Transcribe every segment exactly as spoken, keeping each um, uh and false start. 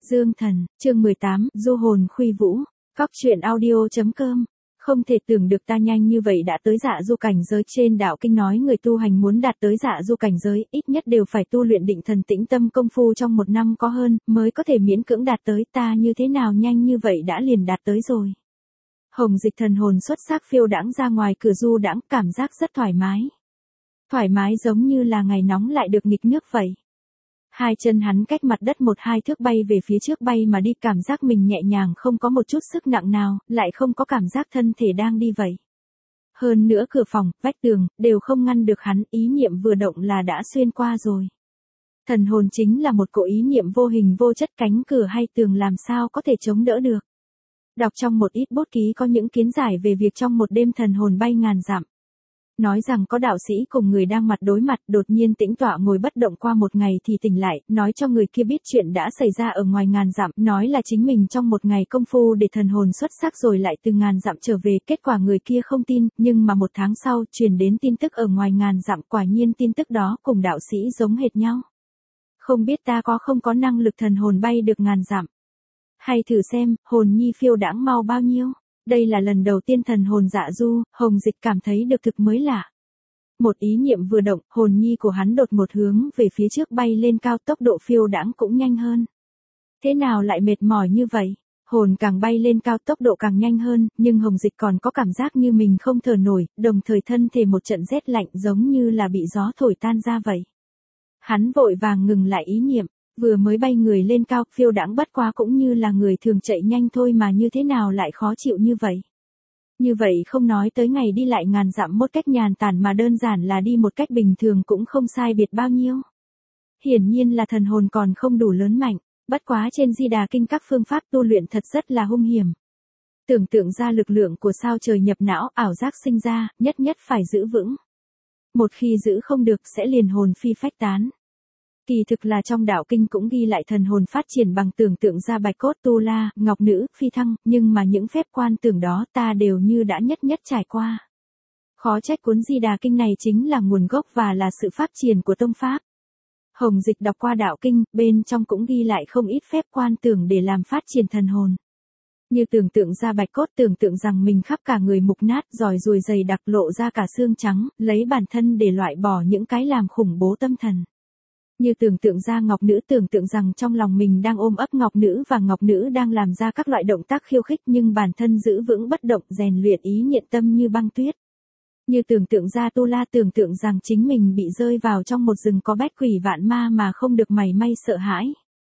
Dương Thần, chương mười tám, Du hồn khuy vũ. Cóc truyện audio chấm com. Không thể tưởng được ta nhanh như vậy đã tới dạ du cảnh giới. Trên đạo kinh nói người tu hành muốn đạt tới dạ du cảnh giới, ít nhất đều phải tu luyện định thần tĩnh tâm công phu trong một năm có hơn, mới có thể miễn cưỡng đạt tới. Ta như thế nào nhanh như vậy đã liền đạt tới rồi. Hồng Dịch thần hồn xuất sắc phiêu đãng ra ngoài cửa du đãng, cảm giác rất thoải mái. Thoải mái giống như là ngày nóng lại được nghịch nước vậy. Hai chân hắn cách mặt đất một hai thước bay về phía trước bay mà đi, cảm giác mình nhẹ nhàng không có một chút sức nặng nào, lại không có cảm giác thân thể đang đi vậy. Hơn nữa cửa phòng, vách tường, đều không ngăn được hắn, ý niệm vừa động là đã xuyên qua rồi. Thần hồn chính là một cỗ ý niệm vô hình vô chất, cánh cửa hay tường làm sao có thể chống đỡ được. Đọc trong một ít bút ký có những kiến giải về việc trong một đêm thần hồn bay ngàn dặm. Nói rằng có đạo sĩ cùng người đang mặt đối mặt đột nhiên tĩnh tọa ngồi bất động qua một ngày thì tỉnh lại, nói cho người kia biết chuyện đã xảy ra ở ngoài ngàn dặm, nói là chính mình trong một ngày công phu để thần hồn xuất sắc rồi lại từ ngàn dặm trở về. Kết quả người kia không tin, nhưng mà một tháng sau truyền đến tin tức ở ngoài ngàn dặm, quả nhiên tin tức đó cùng đạo sĩ giống hệt nhau. Không biết ta có không có năng lực thần hồn bay được ngàn dặm. Hay thử xem, hồn nhi phiêu đãng mau bao nhiêu. Đây là lần đầu tiên thần hồn dạ du, Hồng Dịch cảm thấy được thực mới lạ. Một ý niệm vừa động, hồn nhi của hắn đột một hướng về phía trước bay lên cao, tốc độ phiêu đãng cũng nhanh hơn. Thế nào lại mệt mỏi như vậy? Hồn càng bay lên cao tốc độ càng nhanh hơn, nhưng Hồng Dịch còn có cảm giác như mình không thở nổi, đồng thời thân thể một trận rét lạnh giống như là bị gió thổi tan ra vậy. Hắn vội vàng ngừng lại ý niệm. Vừa mới bay người lên cao, phiêu đãng bất quá cũng như là người thường chạy nhanh thôi mà như thế nào lại khó chịu như vậy. Như vậy không nói tới ngày đi lại ngàn dặm một cách nhàn tản mà đơn giản là đi một cách bình thường cũng không sai biệt bao nhiêu. Hiển nhiên là thần hồn còn không đủ lớn mạnh, bất quá trên Di Đà Kinh các phương pháp tu luyện thật rất là hung hiểm. Tưởng tượng ra lực lượng của sao trời nhập não, ảo giác sinh ra, nhất nhất phải giữ vững. Một khi giữ không được sẽ liền hồn phi phách tán. Kỳ thực là trong đạo kinh cũng ghi lại thần hồn phát triển bằng tưởng tượng ra bạch cốt tu la, ngọc nữ, phi thăng, nhưng mà những phép quan tưởng đó ta đều như đã nhất nhất trải qua. Khó trách cuốn Di Đà Kinh này chính là nguồn gốc và là sự phát triển của tông pháp. Hồng Dịch đọc qua đạo kinh, bên trong cũng ghi lại không ít phép quan tưởng để làm phát triển thần hồn. Như tưởng tượng ra bạch cốt, tưởng tượng rằng mình khắp cả người mục nát, giòi ruồi dày đặc lộ ra cả xương trắng, lấy bản thân để loại bỏ những cái làm khủng bố tâm thần. Như tưởng tượng ra ngọc nữ, tưởng tượng rằng trong lòng mình đang ôm ấp ngọc nữ và ngọc nữ đang làm ra các loại động tác khiêu khích nhưng bản thân giữ vững bất động, rèn luyện ý niệm tâm như băng tuyết. Như tưởng tượng ra tu la, tưởng tượng rằng chính mình bị rơi vào trong một rừng có bách quỷ vạn ma mà không được mảy may sợ hãi.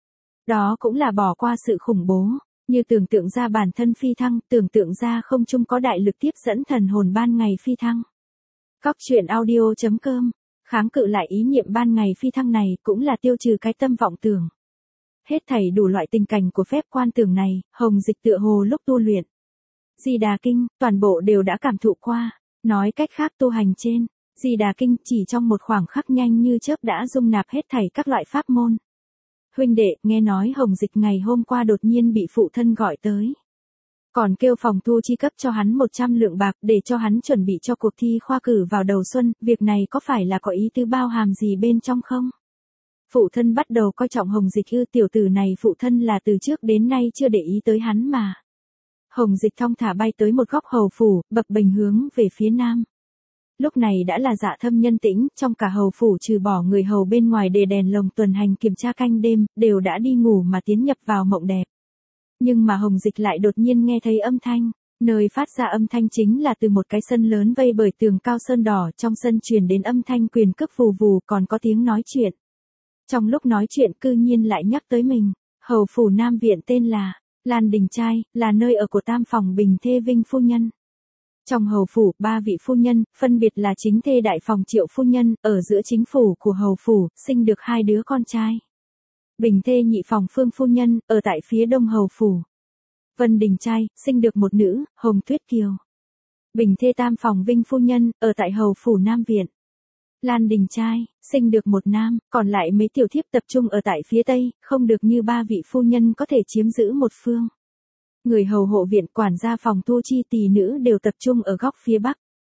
Đó cũng là bỏ qua sự khủng bố. Như tưởng tượng ra bản thân phi thăng, tưởng tượng ra không trung có đại lực tiếp dẫn thần hồn ban ngày phi thăng. Cóc truyện audio chấm com. Kháng cự lại ý niệm ban ngày phi thăng này cũng là tiêu trừ cái tâm vọng tưởng. Hết thảy đủ loại tình cảnh của phép quan tưởng này, Hồng Dịch tựa hồ lúc tu luyện Di Đà Kinh, toàn bộ đều đã cảm thụ qua. Nói cách khác tu hành trên Di Đà Kinh chỉ trong một khoảng khắc nhanh như chớp đã dung nạp hết thảy các loại pháp môn. Huynh đệ, nghe nói Hồng Dịch ngày hôm qua đột nhiên bị phụ thân gọi tới. Còn kêu phòng thu chi cấp cho hắn một trăm lượng bạc để cho hắn chuẩn bị cho cuộc thi khoa cử vào đầu xuân, việc này có phải là có ý tứ bao hàm gì bên trong không? Phụ thân bắt đầu coi trọng Hồng Dịch ư? Tiểu tử này phụ thân là từ trước đến nay chưa để ý tới hắn mà. Hồng Dịch thong thả bay tới một góc hầu phủ, bập bềnh hướng về phía nam. Lúc này đã là dạ thâm nhân tĩnh, trong cả hầu phủ trừ bỏ người hầu bên ngoài để đèn lồng tuần hành kiểm tra canh đêm, đều đã đi ngủ mà tiến nhập vào mộng đẹp. Nhưng mà Hồng Dịch lại đột nhiên nghe thấy âm thanh, nơi phát ra âm thanh chính là từ một cái sân lớn vây bởi tường cao sơn đỏ, trong sân truyền đến âm thanh quyền cước vù vù, còn có tiếng nói chuyện. Trong lúc nói chuyện cư nhiên lại nhắc tới mình, hầu phủ Nam Viện tên là Lan Đình Trai, là nơi ở của tam phòng Bình Thê Vinh phu nhân. Trong hầu phủ, ba vị phu nhân, phân biệt là chính thê đại phòng Triệu phu nhân, ở giữa chính phủ của hầu phủ, sinh được hai đứa con trai. Bình thê nhị phòng Phương phu nhân, ở tại phía đông hầu phủ. Vân Đình Trai, sinh được một nữ, Hồng Tuyết Kiều. Bình thê tam phòng Vinh phu nhân, ở tại hầu phủ Nam Viện. Lan Đình Trai, sinh được một nam, còn lại mấy tiểu thiếp tập trung ở tại phía tây, không được như ba vị phu nhân có thể chiếm giữ một phương. Người hầu hộ viện, quản gia phòng thu chi, tỳ nữ đều tập trung ở góc phía bắc.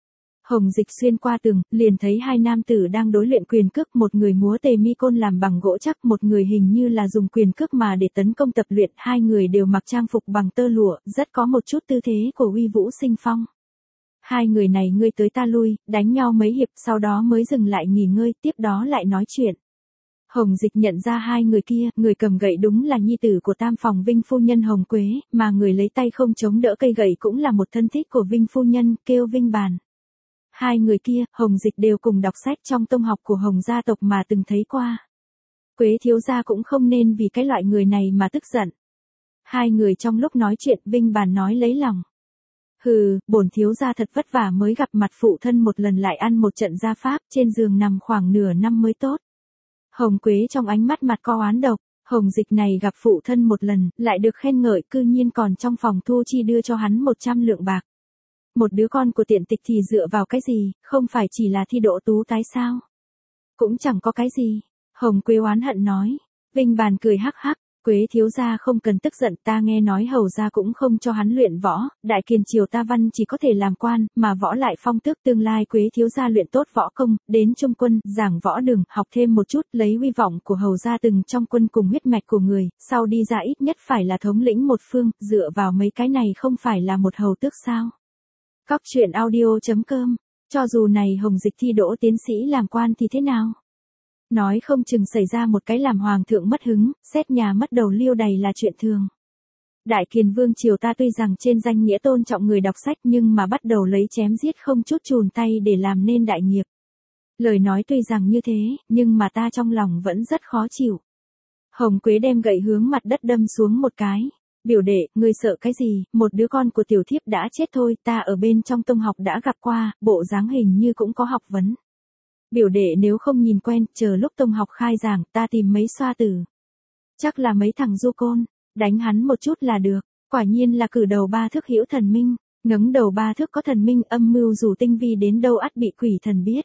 Hồng Dịch xuyên qua tường, liền thấy hai nam tử đang đối luyện quyền cước, một người múa tề mi côn làm bằng gỗ chắc, một người hình như là dùng quyền cước mà để tấn công tập luyện, hai người đều mặc trang phục bằng tơ lụa, rất có một chút tư thế của uy vũ sinh phong. Hai người này ngươi tới ta lui, đánh nhau mấy hiệp, sau đó mới dừng lại nghỉ ngơi, tiếp đó lại nói chuyện. Hồng Dịch nhận ra hai người kia, người cầm gậy đúng là nhi tử của tam phòng Vinh phu nhân Hồng Quế, mà người lấy tay không chống đỡ cây gậy cũng là một thân thích của Vinh phu nhân, kêu Vinh Bàn. Hai người kia, Hồng Dịch đều cùng đọc sách trong tông học của Hồng gia tộc mà từng thấy qua. Quế thiếu gia cũng không nên vì cái loại người này mà tức giận. Hai người trong lúc nói chuyện, Vinh Bàn nói lấy lòng. Hừ, bổn thiếu gia thật vất vả mới gặp mặt phụ thân một lần lại ăn một trận gia pháp, trên giường nằm khoảng nửa năm mới tốt. Hồng Quế trong ánh mắt mặt có oán độc, Hồng Dịch này gặp phụ thân một lần, lại được khen ngợi, cư nhiên còn trong phòng thu chi đưa cho hắn một trăm lượng bạc. Một đứa con của tiện tịch thì dựa vào cái gì, không phải chỉ là thi đỗ tú tái sao? Cũng chẳng có cái gì. Hồng Quế oán hận nói. Vinh Bàn cười hắc hắc, Quế thiếu gia không cần tức giận, ta nghe nói Hầu gia cũng không cho hắn luyện võ, đại kiền triều ta văn chỉ có thể làm quan, mà võ lại phong tước, tương lai Quế thiếu gia luyện tốt võ công, đến trung quân, giảng võ đường, học thêm một chút, lấy uy vọng của Hầu gia từng trong quân cùng huyết mạch của người, sau đi ra ít nhất phải là thống lĩnh một phương, dựa vào mấy cái này không phải là một hầu tước sao? Cóc truyện audio chấm com, cho dù này Hồng Dịch thi đỗ tiến sĩ làm quan thì thế nào? Nói không chừng xảy ra một cái làm hoàng thượng mất hứng, xét nhà mất đầu liêu đầy là chuyện thường. Đại Kiền Vương triều ta tuy rằng trên danh nghĩa tôn trọng người đọc sách nhưng mà bắt đầu lấy chém giết không chút chùn tay để làm nên đại nghiệp. Lời nói tuy rằng như thế, nhưng mà ta trong lòng vẫn rất khó chịu. Hồng Quế đem gậy hướng mặt đất đâm xuống một cái. Biểu đệ, ngươi sợ cái gì, một đứa con của tiểu thiếp đã chết thôi, ta ở bên trong tông học đã gặp qua, bộ dáng hình như cũng có học vấn. Biểu đệ nếu không nhìn quen, chờ lúc tông học khai giảng, ta tìm mấy xoa tử. Chắc là mấy thằng du côn, đánh hắn một chút là được, quả nhiên là cử đầu ba thước hữu thần minh, ngấng đầu ba thước có thần minh, âm mưu dù tinh vi đến đâu ắt bị quỷ thần biết.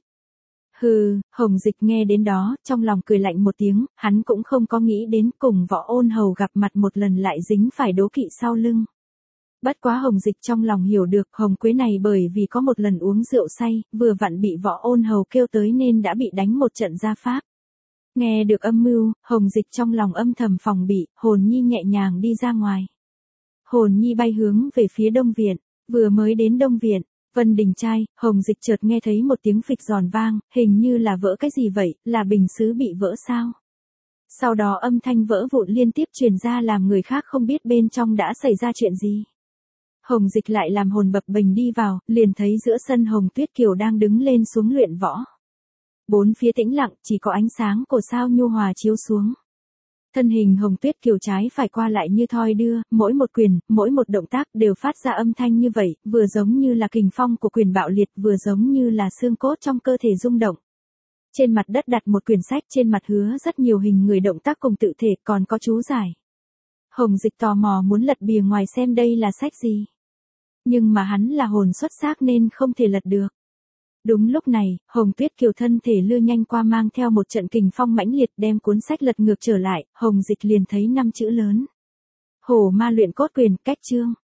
Hừ, Hồng Dịch nghe đến đó, trong lòng cười lạnh một tiếng, hắn cũng không có nghĩ đến cùng Võ Ôn Hầu gặp mặt một lần lại dính phải đố kỵ sau lưng. Bất quá Hồng Dịch trong lòng hiểu được, Hồng Quế này bởi vì có một lần uống rượu say, vừa vặn bị Võ Ôn Hầu kêu tới nên đã bị đánh một trận gia pháp. Nghe được âm mưu, Hồng Dịch trong lòng âm thầm phòng bị, Hồn Nhi nhẹ nhàng đi ra ngoài. Hồn Nhi bay hướng về phía Đông Viện, vừa mới đến Đông Viện. Vân Đình trai, Hồng Dịch chợt nghe thấy một tiếng phịch giòn vang, hình như là vỡ cái gì vậy, là bình sứ bị vỡ sao? Sau đó âm thanh vỡ vụn liên tiếp truyền ra làm người khác không biết bên trong đã xảy ra chuyện gì. Hồng Dịch lại làm hồn bập bềnh đi vào, liền thấy giữa sân Hồng Tuyết Kiều đang đứng lên xuống luyện võ. Bốn phía tĩnh lặng, chỉ có ánh sáng của sao nhu hòa chiếu xuống. Thân hình Hồng Tuyết Kiều trái phải qua lại như thoi đưa, mỗi một quyền, mỗi một động tác đều phát ra âm thanh như vậy, vừa giống như là kình phong của quyền bạo liệt, vừa giống như là xương cốt trong cơ thể rung động. Trên mặt đất đặt một quyển sách, trên mặt hứa rất nhiều hình người động tác cùng tự thể, còn có chú giải. Hồng Dịch tò mò muốn lật bìa ngoài xem đây là sách gì. Nhưng mà hắn là hồn xuất xác nên không thể lật được. Đúng lúc này, Hồng Tuyết Kiều thân thể lưa nhanh qua mang theo một trận kình phong mãnh liệt đem cuốn sách lật ngược trở lại, Hồng Dịch liền thấy năm chữ lớn. Hổ Ma Luyện Cốt Quyền, cách chương.